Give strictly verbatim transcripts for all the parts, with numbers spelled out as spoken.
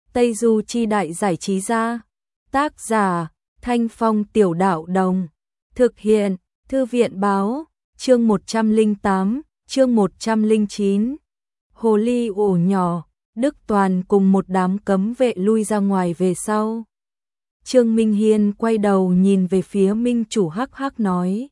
Tây Du Chi Đại Giải Trí Gia. Tác giả Thanh Phong Tiểu Đạo Đồng. Thực hiện Thư viện Báo. Chương một trăm lẻ tám, chương một trăm lẻ chín. Hồ ly ổ nhỏ. Đức Toàn cùng một đám cấm vệ lui ra ngoài về sau. Trương Minh Hiên quay đầu nhìn về phía Minh Chủ hắc hắc nói: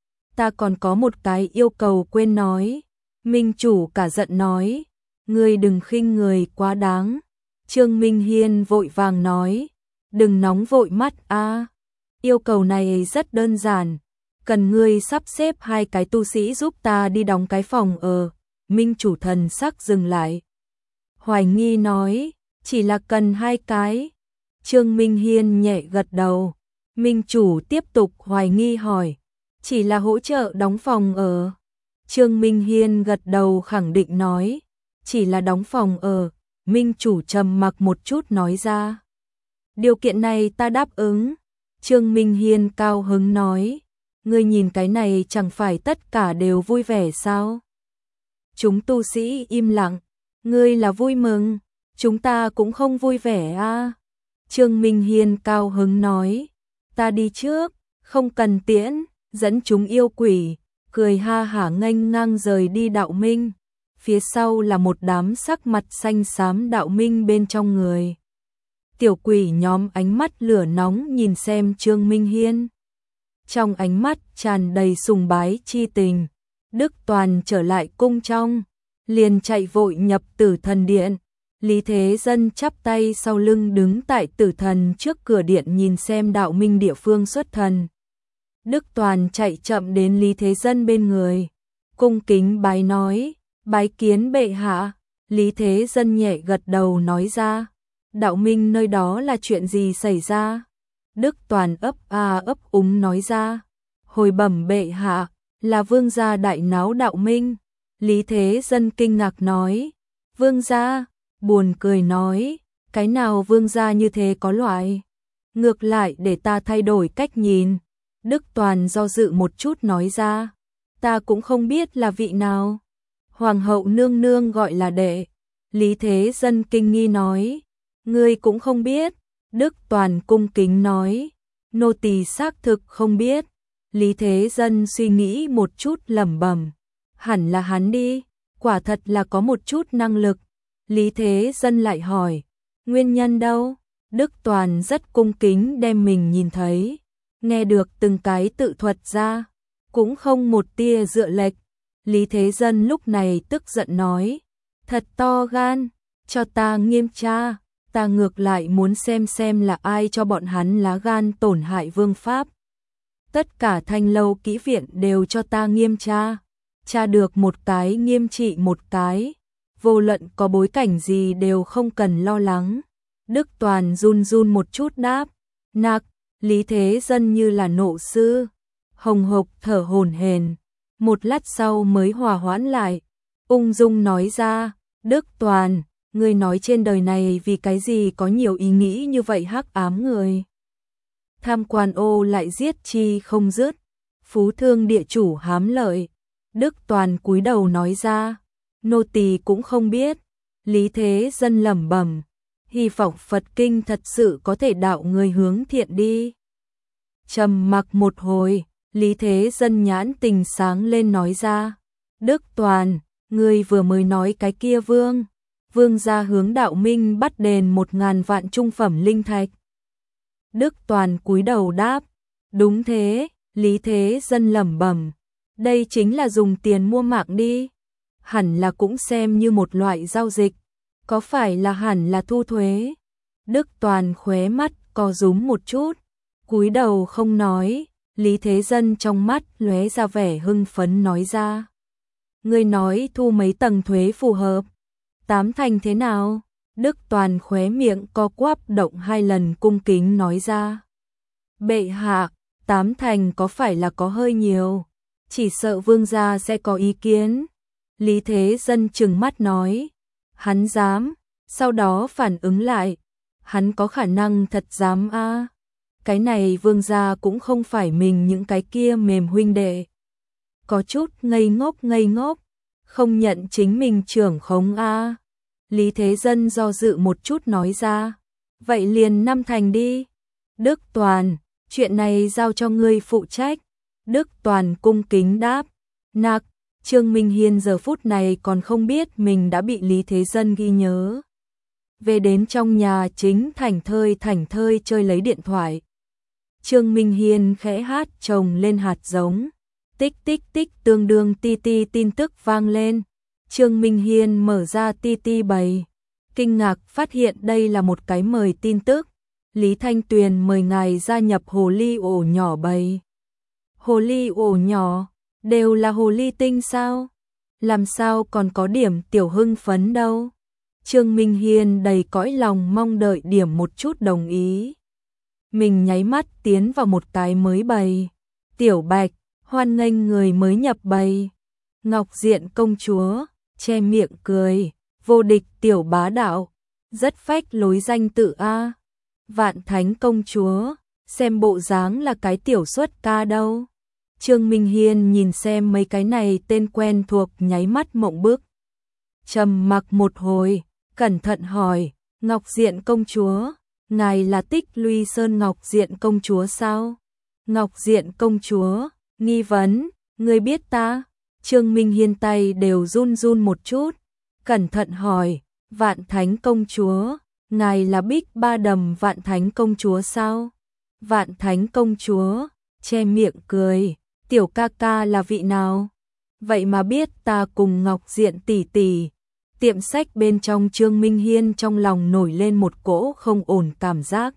ta còn có một cái yêu cầu quên nói. Minh Chủ cả giận nói: ngươi đừng khinh người quá đáng. Trương Minh Hiên vội vàng nói: đừng nóng vội mắt a, yêu cầu này rất đơn giản, cần ngươi sắp xếp hai cái tu sĩ giúp ta đi đóng cái phòng ở. Minh Chủ thần sắc dừng lại, hoài nghi nói: chỉ là cần hai cái. Trương Minh Hiên nhẹ gật đầu. Minh Chủ tiếp tục hoài nghi hỏi: chỉ là hỗ trợ đóng phòng ở? Trương Minh Hiên gật đầu khẳng định nói: chỉ là đóng phòng ở. Minh Chủ trầm mặc một chút nói ra: điều kiện này ta đáp ứng. Trương Minh Hiên cao hứng nói: ngươi nhìn cái này chẳng phải tất cả đều vui vẻ sao? Chúng tu sĩ im lặng. Ngươi là vui mừng, chúng ta cũng không vui vẻ a. À? Trương Minh Hiên cao hứng nói: ta đi trước, không cần tiễn. Dẫn chúng yêu quỷ, cười ha hả nghênh ngang rời đi đạo minh. Phía sau là một đám sắc mặt xanh xám đạo minh bên trong người. Tiểu quỷ nhóm ánh mắt lửa nóng nhìn xem Trương Minh Hiên. Trong ánh mắt tràn đầy sùng bái chi tình. Đức Toàn trở lại cung trong, liền chạy vội nhập Tử Thần Điện. Lý Thế Dân chắp tay sau lưng đứng tại Tử Thần trước cửa điện nhìn xem đạo minh địa phương xuất thần. Đức Toàn chạy chậm đến Lý Thế Dân bên người, cung kính bái nói: bái kiến bệ hạ. Lý Thế Dân nhẹ gật đầu nói ra: đạo minh nơi đó là chuyện gì xảy ra? Đức Toàn ấp a ấp úng nói ra: hồi bẩm bệ hạ, là vương gia đại náo đạo minh. Lý Thế Dân kinh ngạc nói: vương gia? Buồn cười nói: cái nào vương gia như thế có loại? Ngược lại để ta thay đổi cách nhìn. Đức Toàn do dự một chút nói ra: ta cũng không biết là vị nào. Hoàng hậu nương nương gọi là đệ. Lý Thế Dân kinh nghi nói: ngươi cũng không biết? Đức Toàn cung kính nói: nô tỳ xác thực không biết. Lý Thế Dân suy nghĩ một chút lẩm bẩm: hẳn là hắn đi, quả thật là có một chút năng lực. Lý Thế Dân lại hỏi: nguyên nhân đâu? Đức Toàn rất cung kính đem mình nhìn thấy, nghe được từng cái tự thuật ra, cũng không một tia dựa lệch. Lý Thế Dân lúc này tức giận nói: thật to gan, cho ta nghiêm tra, ta ngược lại muốn xem xem là ai cho bọn hắn lá gan tổn hại vương pháp. Tất cả Thanh Lâu kỹ viện đều cho ta nghiêm tra, tra được một cái nghiêm trị một cái, vô luận có bối cảnh gì đều không cần lo lắng. Đức Toàn run run một chút đáp: nặc. Lý Thế Dân như là nộ sư, hồng hộc thở hổn hển, một lát sau mới hòa hoãn lại, ung dung nói ra: Đức Toàn, ngươi nói trên đời này vì cái gì có nhiều ý nghĩ như vậy hắc ám người. Tham quan ô lại giết chi không dứt, phú thương địa chủ hám lợi. Đức Toàn cúi đầu nói ra: nô tỳ cũng không biết. Lý Thế Dân lẩm bẩm: hy vọng Phật kinh thật sự có thể đạo người hướng thiện đi. Trầm mặc một hồi, Lý Thế Dân nhãn tình sáng lên nói ra: Đức Toàn, ngươi vừa mới nói cái kia vương, vương gia hướng đạo minh bắt đền một ngàn vạn trung phẩm linh thạch. Đức Toàn cúi đầu đáp: đúng thế. Lý Thế Dân lẩm bẩm: đây chính là dùng tiền mua mạng đi, hẳn là cũng xem như một loại giao dịch, có phải là hẳn là thu thuế? Đức Toàn khóe mắt co rúm một chút, cúi đầu không nói. Lý Thế Dân trong mắt lóe ra vẻ hưng phấn nói ra: ngươi nói thu mấy tầng thuế phù hợp? Tám thành thế nào? Đức Toàn khóe miệng co quắp động hai lần cung kính nói ra: bệ hạ, tám thành có phải là có hơi nhiều? Chỉ sợ vương gia sẽ có ý kiến. Lý Thế Dân trừng mắt nói: hắn dám? Sau đó phản ứng lại: hắn có khả năng thật dám a? À? Cái này vương gia cũng không phải mình những cái kia mềm huynh đệ. Có chút ngây ngốc ngây ngốc, không nhận chính mình trưởng khống a. À? Lý Thế Dân do dự một chút nói ra. Vậy liền năm thành đi. Đức Toàn, chuyện này giao cho ngươi phụ trách. Đức Toàn cung kính đáp. Nặc, Trương Minh Hiên giờ phút này còn không biết mình đã bị Lý Thế Dân ghi nhớ. Về đến trong nhà chính thảnh thơi thảnh thơi chơi lấy điện thoại. Trương Minh Hiên khẽ hát trồng lên hạt giống. Tích tích tích tương đương ti ti tin tức vang lên. Trương Minh Hiên mở ra ti ti bày. Kinh ngạc phát hiện đây là một cái mời tin tức. Lý Thanh Tuyền mời ngài gia nhập hồ ly ổ nhỏ bầy. Hồ ly ổ nhỏ, đều là hồ ly tinh sao? Làm sao còn có điểm tiểu hưng phấn đâu? Trương Minh Hiên đầy cõi lòng mong đợi điểm một chút đồng ý. Mình nháy mắt tiến vào một cái mới bầy. Tiểu Bạch, hoan nghênh người mới nhập bầy. Ngọc Diện công chúa, che miệng cười. Vô địch tiểu bá đạo, rất phách lối danh tự a. Vạn Thánh công chúa, xem bộ dáng là cái tiểu xuất ca đâu. Trương Minh Hiên nhìn xem mấy cái này tên quen thuộc nháy mắt mộng bức. Trầm mặc một hồi, cẩn thận hỏi, Ngọc Diện công chúa, ngài là Tích Luy Sơn Ngọc Diện công chúa sao? Ngọc Diện công chúa, nghi vấn, ngươi biết ta? Trương Minh Hiên tay đều run run một chút, cẩn thận hỏi, Vạn Thánh công chúa, ngài là Bích Ba Đầm Vạn Thánh công chúa sao? Vạn Thánh công chúa, che miệng cười, tiểu ca ca là vị nào? Vậy mà biết ta cùng Ngọc Diện tỷ tỷ. Tiệm sách bên trong Trương Minh Hiên trong lòng nổi lên một cỗ không ổn cảm giác.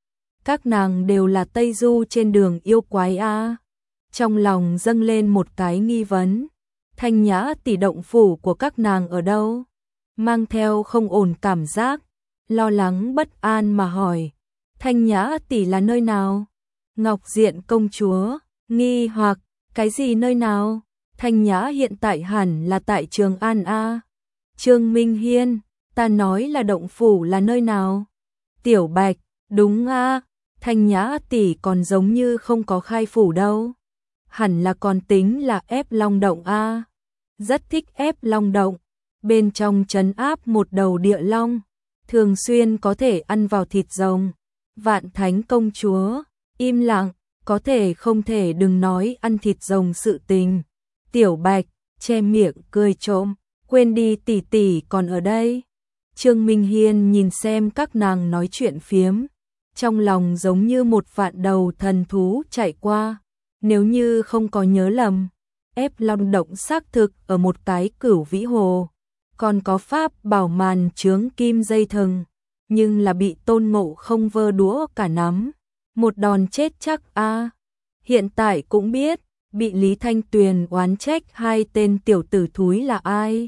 Các nàng đều là Tây Du trên đường yêu quái a. Trong lòng dâng lên một cái nghi vấn. Thanh Nhã tỷ động phủ của các nàng ở đâu? Mang theo không ổn cảm giác, lo lắng bất an mà hỏi. Thanh Nhã tỷ là nơi nào? Ngọc Diện công chúa, nghi hoặc, cái gì nơi nào? Thanh Nhã hiện tại hẳn là tại Trường An a. Trương Minh Hiên, ta nói là động phủ là nơi nào? Tiểu Bạch, đúng a, Thanh Nhã tỷ còn giống như không có khai phủ đâu. Hẳn là còn tính là ép Long Động a. Rất thích ép Long Động, bên trong trấn áp một đầu địa long, thường xuyên có thể ăn vào thịt rồng. Vạn Thánh công chúa, im lặng, có thể không thể đừng nói ăn thịt rồng sự tình. Tiểu Bạch, che miệng cười trộm, quên đi tỷ tỷ còn ở đây. Trương Minh Hiên nhìn xem các nàng nói chuyện phiếm, trong lòng giống như một vạn đầu thần thú chạy qua. Nếu như không có nhớ lầm, ép Long Động xác thực ở một cái Cửu Vĩ Hồ, còn có pháp bảo màn chướng kim dây thừng, nhưng là bị Tôn Ngộ Không vơ đũa cả nắm, một đòn chết chắc a. Hiện tại cũng biết, bị Lý Thanh Tuyền oán trách hai tên tiểu tử thúi là ai.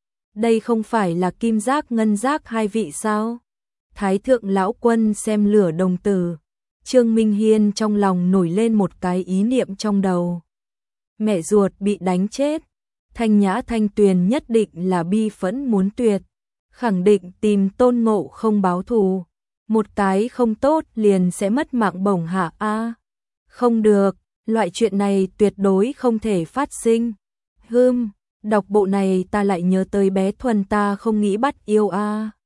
Đây không phải là Kim Giác Ngân Giác hai vị sao? Thái thượng lão quân xem lửa đồng tử. Trương Minh Hiên trong lòng nổi lên một cái ý niệm trong đầu. Mẹ ruột bị đánh chết, Thanh Nhã Thanh Tuyền nhất định là bi phẫn muốn tuyệt, khẳng định tìm Tôn Ngộ Không báo thù. Một cái không tốt liền sẽ mất mạng bổng hạ a. Không được, loại chuyện này tuyệt đối không thể phát sinh. Hừm, đọc bộ này ta lại nhớ tới bé Thuần ta không nghĩ bắt yêu a.